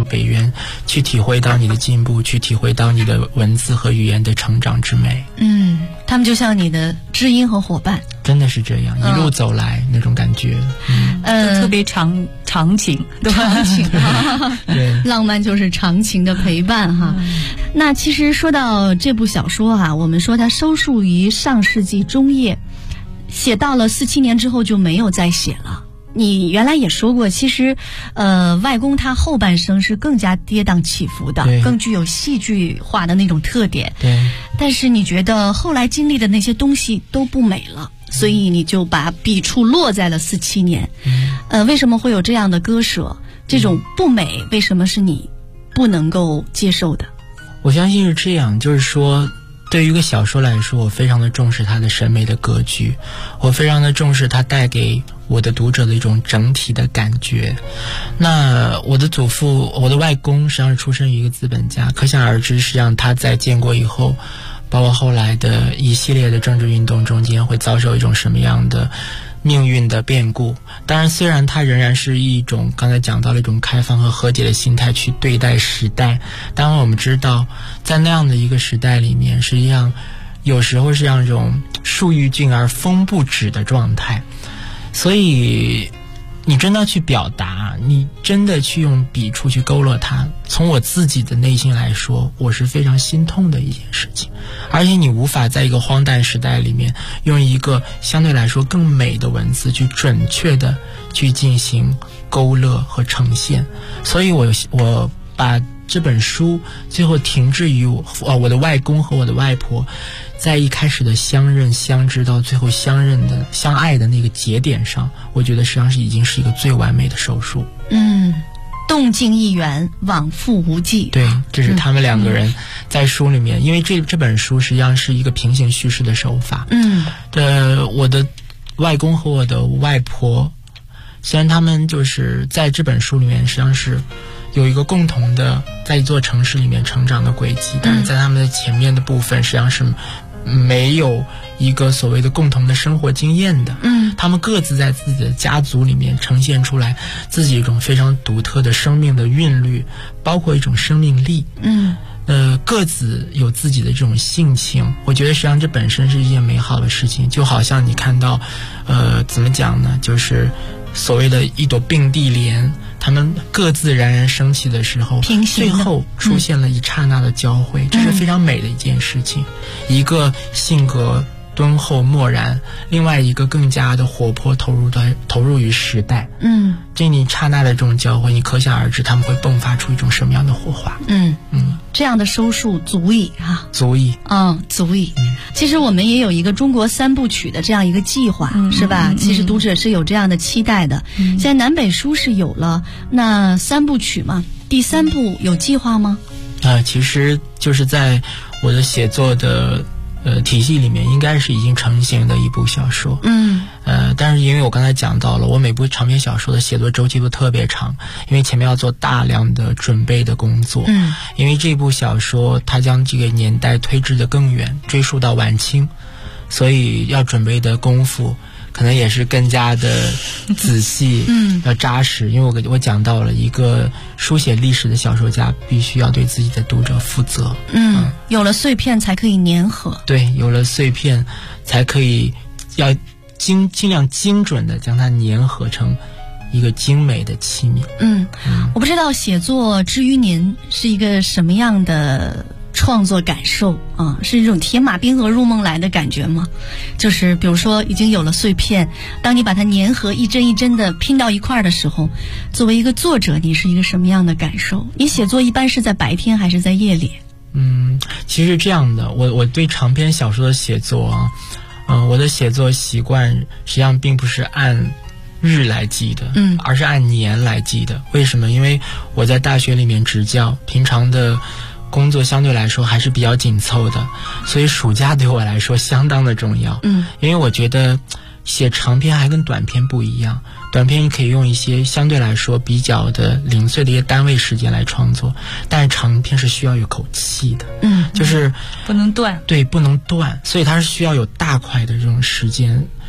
北渊，去体会到你的进步，去体会到你的文字和语言的成长之美。 他们就像你的知音和伙伴， 真的是这样，一路走来那种感觉。 就特别长情， 长情对， 浪漫就是长情的陪伴哈。那其实说到这部小说啊，我们说它收束于上世纪中叶，写到了47年之后就没有再写了。你原来也说过，其实外公他后半生是更加跌宕起伏的，更具有戏剧化的那种特点。 对， 但是你觉得后来经历的那些东西都不美了，所以你就把笔触落在了47年。为什么会有这样的割舍？这种不美为什么是你不能够接受的？ 我相信是这样，就是说对于一个小说来说，我非常的重视它的审美的格局，我非常的重视它带给我的读者的一种整体的感觉。那我的祖父，我的外公实际上是出生于一个资本家，可想而知，实际上他在建国以后，包括后来的一系列的政治运动中间会遭受一种什么样的命运的变故。当然虽然他仍然是一种刚才讲到了一种开放和和解的心态去对待时代，当然我们知道在那样的一个时代里面，实际上有时候是这样一种树欲静而风不止的状态。所以你真的去表达，你真的去用笔触去勾勒它，从我自己的内心来说，我是非常心痛的一件事情。而且你无法在一个荒诞时代里面用一个相对来说更美的文字去准确的去进行勾勒和呈现。所以我把这本书最后停滞于我的外公和我的外婆在一开始的相认相知到最后相认的相爱的那个节点上，我觉得实际上是已经是一个最完美的手术。 动静一圆，往复无际。 对，这是他们两个人在书里面，因为这本书实际上是一个平行叙事的手法。我的外公和我的外婆，虽然他们就是在这本书里面实际上是有一个共同的在一座城市里面成长的轨迹，但是在他们的前面的部分实际上是没有一个所谓的共同的生活经验的。他们各自在自己的家族里面呈现出来自己一种非常独特的生命的韵律，包括一种生命力。各自有自己的这种性情，我觉得实际上这本身是一件美好的事情。就好像你看到怎么讲呢，就是所谓的一朵并蒂莲，他们各自冉冉升起的时候，最后出现了一刹那的交汇，这是非常美的一件事情。一个性格敦厚漠然，另外一个更加的活泼投入于时代。这你刹那的这种交汇，你可想而知他们会迸发出一种什么样的火花。 这样的收束足以啊， 足以。 其实我们也有一个中国3部曲的这样一个计划，是吧？其实读者是有这样的期待的。现在南北书是有了，那3部曲嘛，第3部有计划吗？ 其实就是在我的写作的体系里面应该是已经成型的一部小说。但是因为我刚才讲到了，我每部长篇小说的写作周期都特别长，因为前面要做大量的准备的工作。因为这部小说它将这个年代推至的更远，追溯到晚清，所以要准备的功夫可能也是更加的仔细，要扎实。因为我讲到了一个书写历史的小说家必须要对自己的读者负责。 有了碎片才可以粘合。 对，有了碎片才可以要尽量精准的将它粘合成一个精美的器皿。 我不知道写作之于您是一个什么样的创作感受啊？是一种铁马冰河入梦来的感觉吗？就是比如说已经有了碎片，当你把它粘合一针一针的拼到一块儿的时候，作为一个作者，你是一个什么样的感受？你写作一般是在白天还是在夜里？ 其实这样的，我对长篇小说的写作我的写作习惯实际上并不是按日来记的，而是按年来记的。为什么？因为我在大学里面执教，平常的工作相对来说还是比较紧凑的，所以暑假对我来说相当的重要。因为我觉得写长篇还跟短篇不一样，短篇你可以用一些相对来说比较的零碎的一些单位时间来创作，但是长篇是需要有口气的，就是不能断。 对，不能断，所以它是需要有大块的这种时间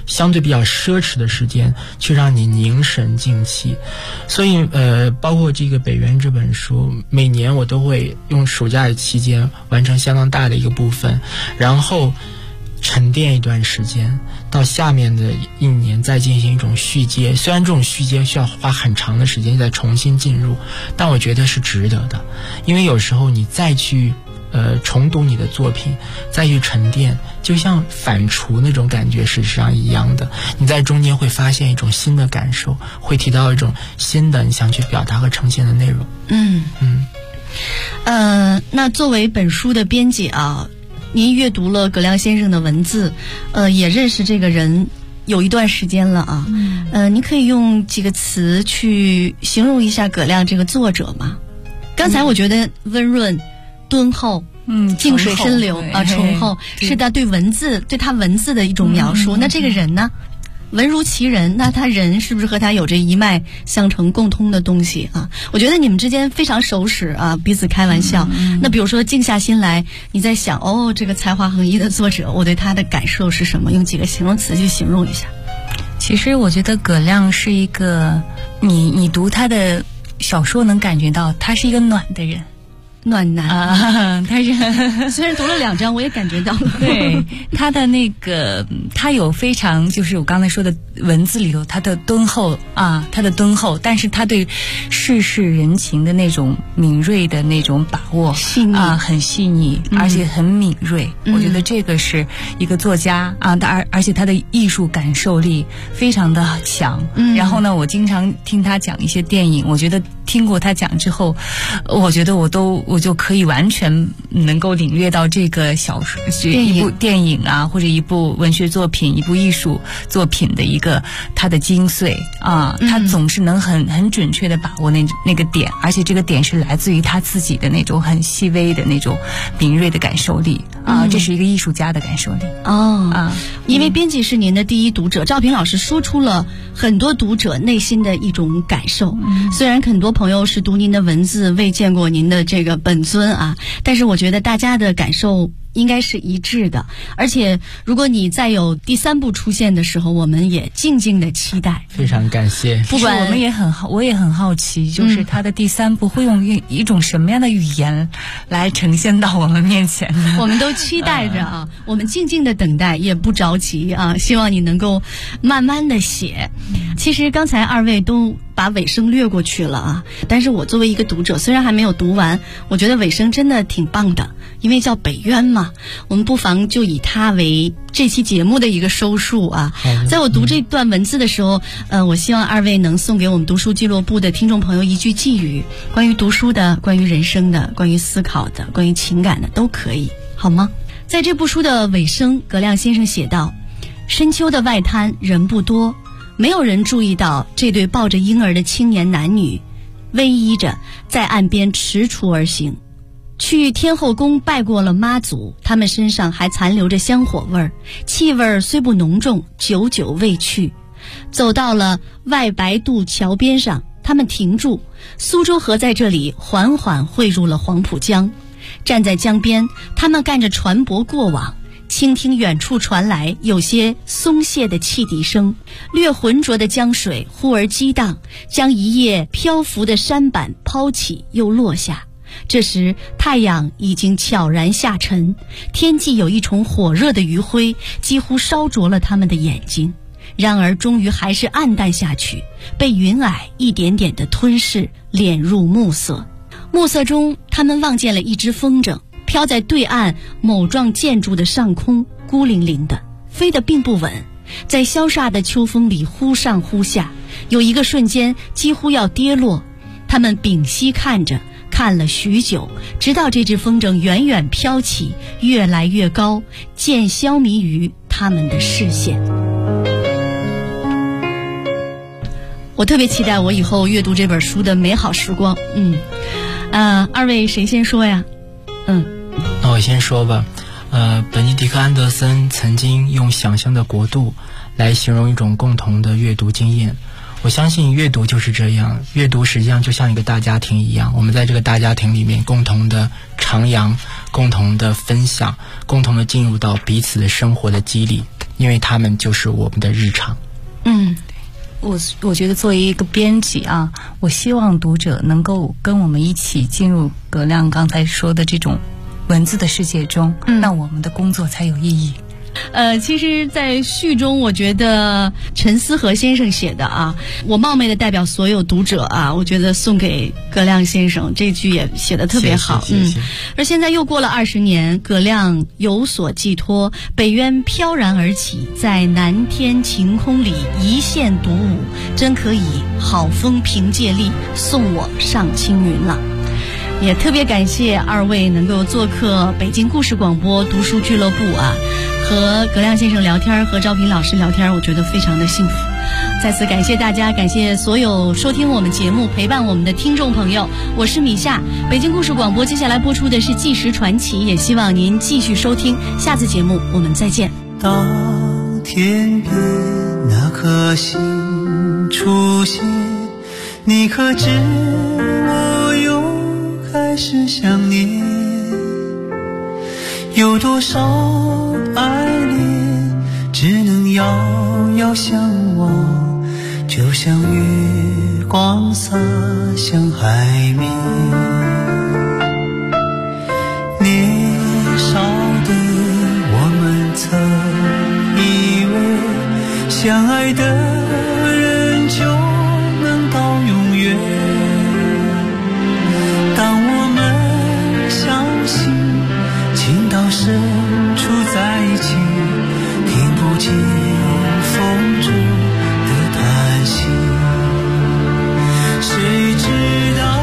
相对比较奢侈的时间去让你凝神静气。所以包括这个北渊这本书，每年我都会用暑假的期间完成相当大的一个部分，然后沉淀一段时间，到下面的一年再进行一种续接。虽然这种续接需要花很长的时间再重新进入，但我觉得是值得的。因为有时候你再去重读你的作品，再去沉淀，就像反刍那种感觉是实际上一样的。你在中间会发现一种新的感受，会提到一种新的你想去表达和呈现的内容。 那作为本书的编辑啊，您阅读了葛亮先生的文字，也认识这个人有一段时间了啊。您可以用几个词去形容一下葛亮这个作者吗？刚才我觉得温润、敦厚，静水深流啊，醇厚，是他对他文字的一种描述。那这个人呢，文如其人，那他人是不是和他有着一脉相承共通的东西啊？我觉得你们之间非常熟识啊，彼此开玩笑。那比如说静下心来，你在想这个才华横溢的作者，我对他的感受是什么？用几个形容词去形容一下。 其实我觉得葛亮是一个，你读他的小说能感觉到他是一个暖的人。 暖男啊，他是虽然读了2章，我也感觉到了。 对他的那个，他有非常就是我刚才说的文字里头，他的敦厚啊，但是他对世事人情的那种敏锐的那种把握， 细腻啊，很细腻，而且很敏锐。我觉得这个是一个作家啊，而且他的艺术感受力非常的强。然后呢，我经常听他讲一些电影，我觉得听过他讲之后，我觉得我就可以完全能够领略到这个小说、一部电影啊，或者一部文学作品、一部艺术作品的一个它的精髓啊，他总是能很准确的把握那个点，而且这个点是来自于他自己的那种很细微的那种敏锐的感受力啊，这是一个艺术家的感受力因为编辑是您的第一读者，赵平老师说出了很多读者内心的一种感受。虽然很多朋友是读您的文字，未见过您的这个本尊啊，但是我觉得大家的感受应该是一致的。而且如果你再有第3部出现的时候，我们也静静的期待。 非常感谢。 不管我也很好奇，就是他的第3部会用一种什么样的语言来呈现到我们面前呢？ 我们都期待着啊，我们静静的等待，也不着急啊，希望你能够慢慢的写。其实刚才2位都把尾声略过去了啊，但是我作为一个读者，虽然还没有读完，我觉得尾声真的挺棒的，因为叫北渊嘛，我们不妨就以它为这期节目的一个收束啊。在我读这段文字的时候，我希望2位能送给我们读书俱乐部的听众朋友一句寄语，关于读书的，关于人生的，关于思考的，关于情感的，都可以，好吗？在这部书的尾声，葛亮先生写道：深秋的外滩人不多，没有人注意到这对抱着婴儿的青年男女偎依着在岸边踟蹰而行。去天后宫拜过了妈祖，他们身上还残留着香火味儿，气味虽不浓重，久久未去。走到了外白渡桥边上，他们停住，苏州河在这里缓缓汇入了黄浦江。站在江边，他们干着船舶过往，倾听远处传来有些松懈的汽笛声，略浑浊的江水忽而激荡，将一叶漂浮的山板抛起又落下。这时太阳已经悄然下沉，天际有一重火热的余晖，几乎烧灼了他们的眼睛，然而终于还是暗淡下去，被云霭一点点地吞噬，敛入暮色。暮色中，他们望见了一只风筝飘在对岸某幢建筑的上空，孤零零的，飞得并不稳，在萧煞的秋风里忽上忽下，有一个瞬间几乎要跌落。他们屏息看着，看了许久，直到这只风筝远远飘起，越来越高，渐消弭于他们的视线。我特别期待我以后阅读这本书的美好时光。2位谁先说呀？ 那我先说吧。本尼迪克·安德森曾经用想象的国度来形容一种共同的阅读经验。我相信阅读就是这样，阅读实际上就像一个大家庭一样，我们在这个大家庭里面共同的徜徉，共同的分享，共同的进入到彼此的生活的肌理因为他们就是我们的日常。 我觉得作为一个编辑啊，我希望读者能够跟我们一起进入葛亮刚才说的这种文字的世界中，那我们的工作才有意义。 其实在序中我觉得陈思和先生写的啊，我冒昧的代表所有读者啊，我觉得送给葛亮先生，这句也写得特别好。 谢谢。 而现在又过了20年，葛亮有所寄托，北渊飘然而起，在南天晴空里一线独舞，真可以好风凭借力，送我上青云了。也特别感谢二位能够做客北京故事广播读书俱乐部啊，和葛亮先生聊天，和赵平老师聊天，我觉得非常的幸福。再次感谢大家，感谢所有收听我们节目陪伴我们的听众朋友，我是米夏。北京故事广播接下来播出的是纪实传奇，也希望您继续收听，下次节目我们再见。 当天边那颗星出现，你可知我又开始想念，有多少爱恋只能遥遥相望，就像月光洒向海面。年少的我们曾以为相爱的人就能到永远，当我们相信情到深处在一起，听不见风中的叹息。谁知道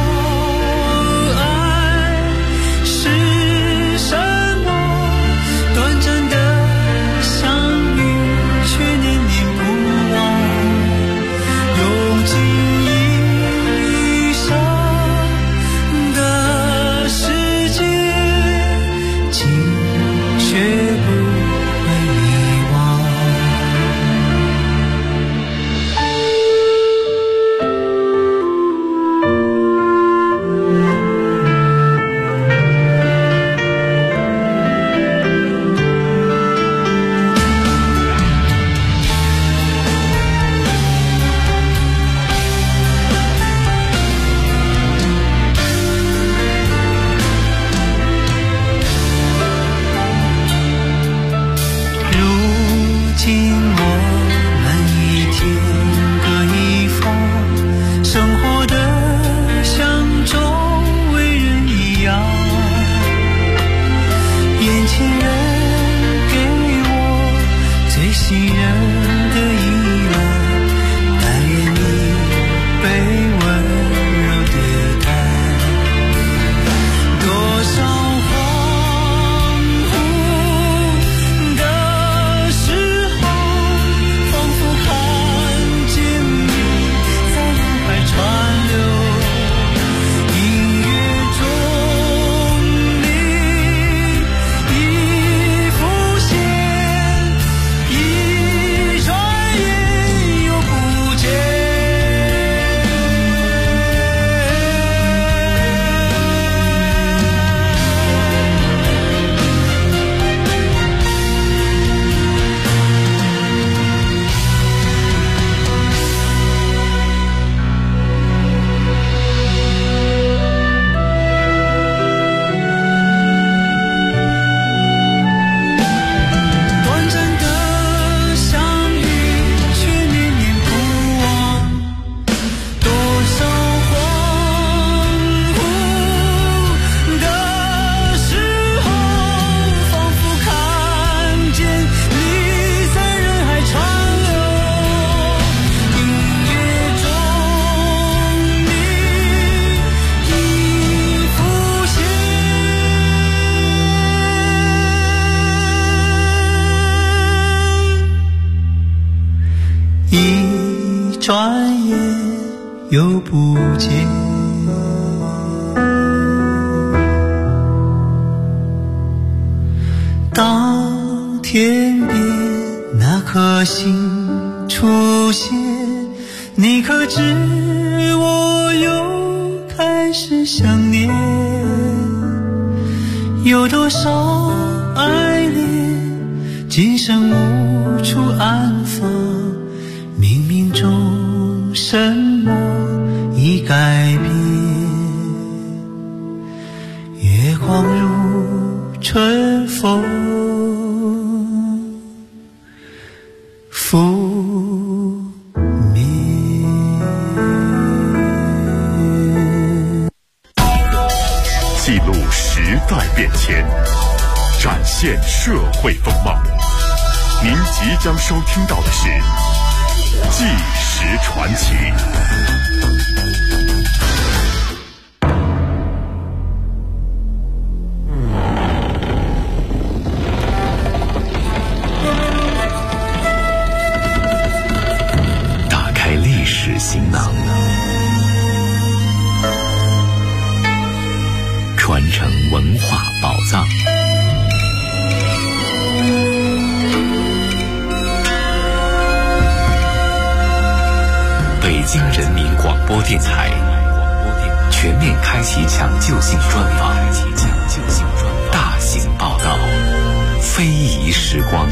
爱是什么？短暂的相遇却念念不忘，用尽一生的时间，竟学不会遗忘。如今我们一天各一方，生活的像周围人一样，眼前人给我最信任的依赖，但愿你被温柔对待。多少恍惚的时候，仿佛看见你在脑海川流，音乐中你已浮现，一转眼又不见。短暂的相遇却念念不忘，多少恍惚的时候，仿佛看见你在人海川流，音乐中你已浮现，一转眼又不见。当天边那颗星出现，你可知我又开始想念，有多少爱恋今生无处安放，冥冥中什么已改变。月光如春风拂面。 记录时代变迁，展现社会风貌。您即将收听到的是《纪实传奇》。打开历史行囊，传承文化宝藏。北京人民广播电台全面开启抢救性专访，大型报道，非遗时光。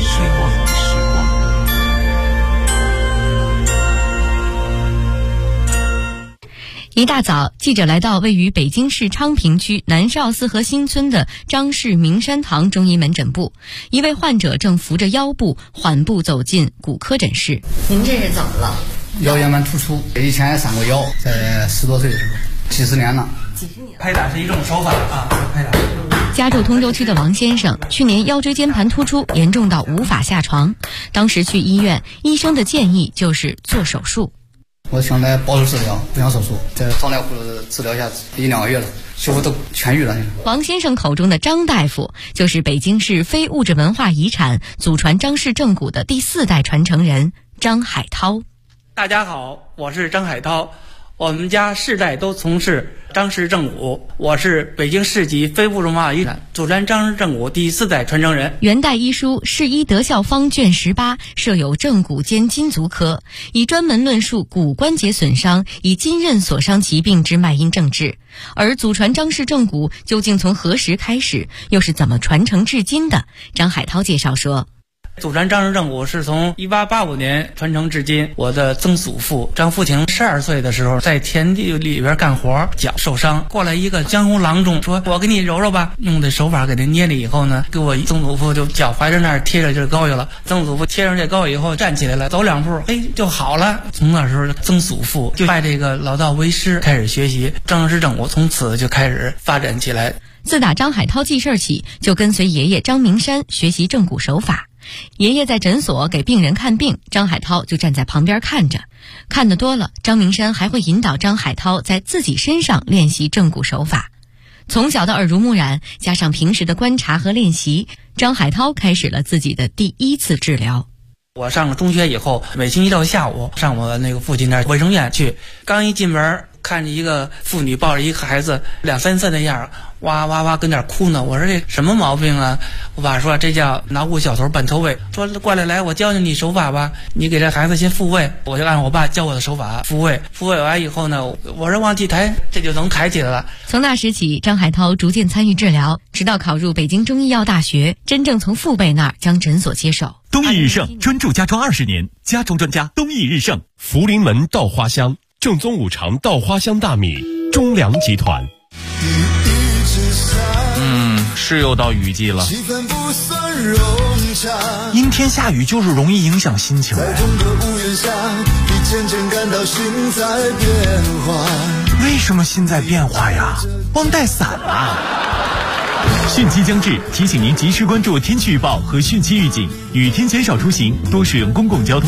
一大早，记者来到位于北京市昌平区南邵四合新村的张氏明山堂中医门诊部，一位患者正扶着腰部缓步走进骨科诊室。 您这是怎么了？ 腰间盘突出，以前也伤过腰，在10多岁的时候，几十年了。 拍打是一种手法啊，拍打。 家住通州区的王先生，去年腰椎间盘突出严重到无法下床，当时去医院，医生的建议就是做手术。 我想来保守治疗，不想手术，在张大夫治疗下1、2个月了，几乎都痊愈了。 王先生口中的张大夫，就是北京市非物质文化遗产祖传张氏正骨的第4代传承人张海涛。 大家好，我是张海涛，我们家世代都从事张氏正骨，我是北京市级非物质文化遗产祖传张氏正骨第4代传承人。 元代医书《世医德效方》卷18设有正骨兼筋足科，以专门论述骨关节损伤以筋韧所伤疾病之脉因症治。而祖传张氏正骨究竟从何时开始，又是怎么传承至今的？张海涛介绍说， 祖传张氏正骨是从1885年传承至今。我的曾祖父张福亭12岁的时候，在田地里边干活，脚受伤，过来一个江湖郎中，说我给你揉揉吧，用的手法给他捏了以后呢，给我曾祖父就脚踝着那儿贴着这膏药了。曾祖父贴上这膏药以后站起来了，走2步，就好了。从那时候曾祖父就拜这个老道为师，开始学习张氏正骨，从此就开始发展起来。 自打张海涛记事起，就跟随爷爷张明山学习正骨手法。爷爷在诊所给病人看病，张海涛就站在旁边看着。看得多了，张明山还会引导张海涛在自己身上练习正骨手法。从小的耳濡目染，加上平时的观察和练习，张海涛开始了自己的第1次治疗。 我上了中学以后，每星期六下午上我那个父亲那卫生院去，刚一进门看着一个妇女抱着一个孩子2、3岁的样，哇哇哇跟那哭呢。我说这什么毛病啊？我爸说这叫脑骨小头半脱位，说过来我教教你手法吧，你给这孩子先复位。我就按我爸教我的手法复位完以后呢，我说往起抬，这就能抬起来了。 从那时起，张海涛逐渐参与治疗，直到考入北京中医药大学，真正从父辈那儿将诊所接手。 东益日盛专注家装20年，家装专家东益日盛。福临门稻花香，正宗5常稻花香大米，中粮集团。 是又到雨季了，阴天下雨就是容易影响心情。为什么心在变化呀？忘带伞啊！ 汛期将至，提醒您及时关注天气预报和汛期预警，雨天减少出行，多使用公共交通。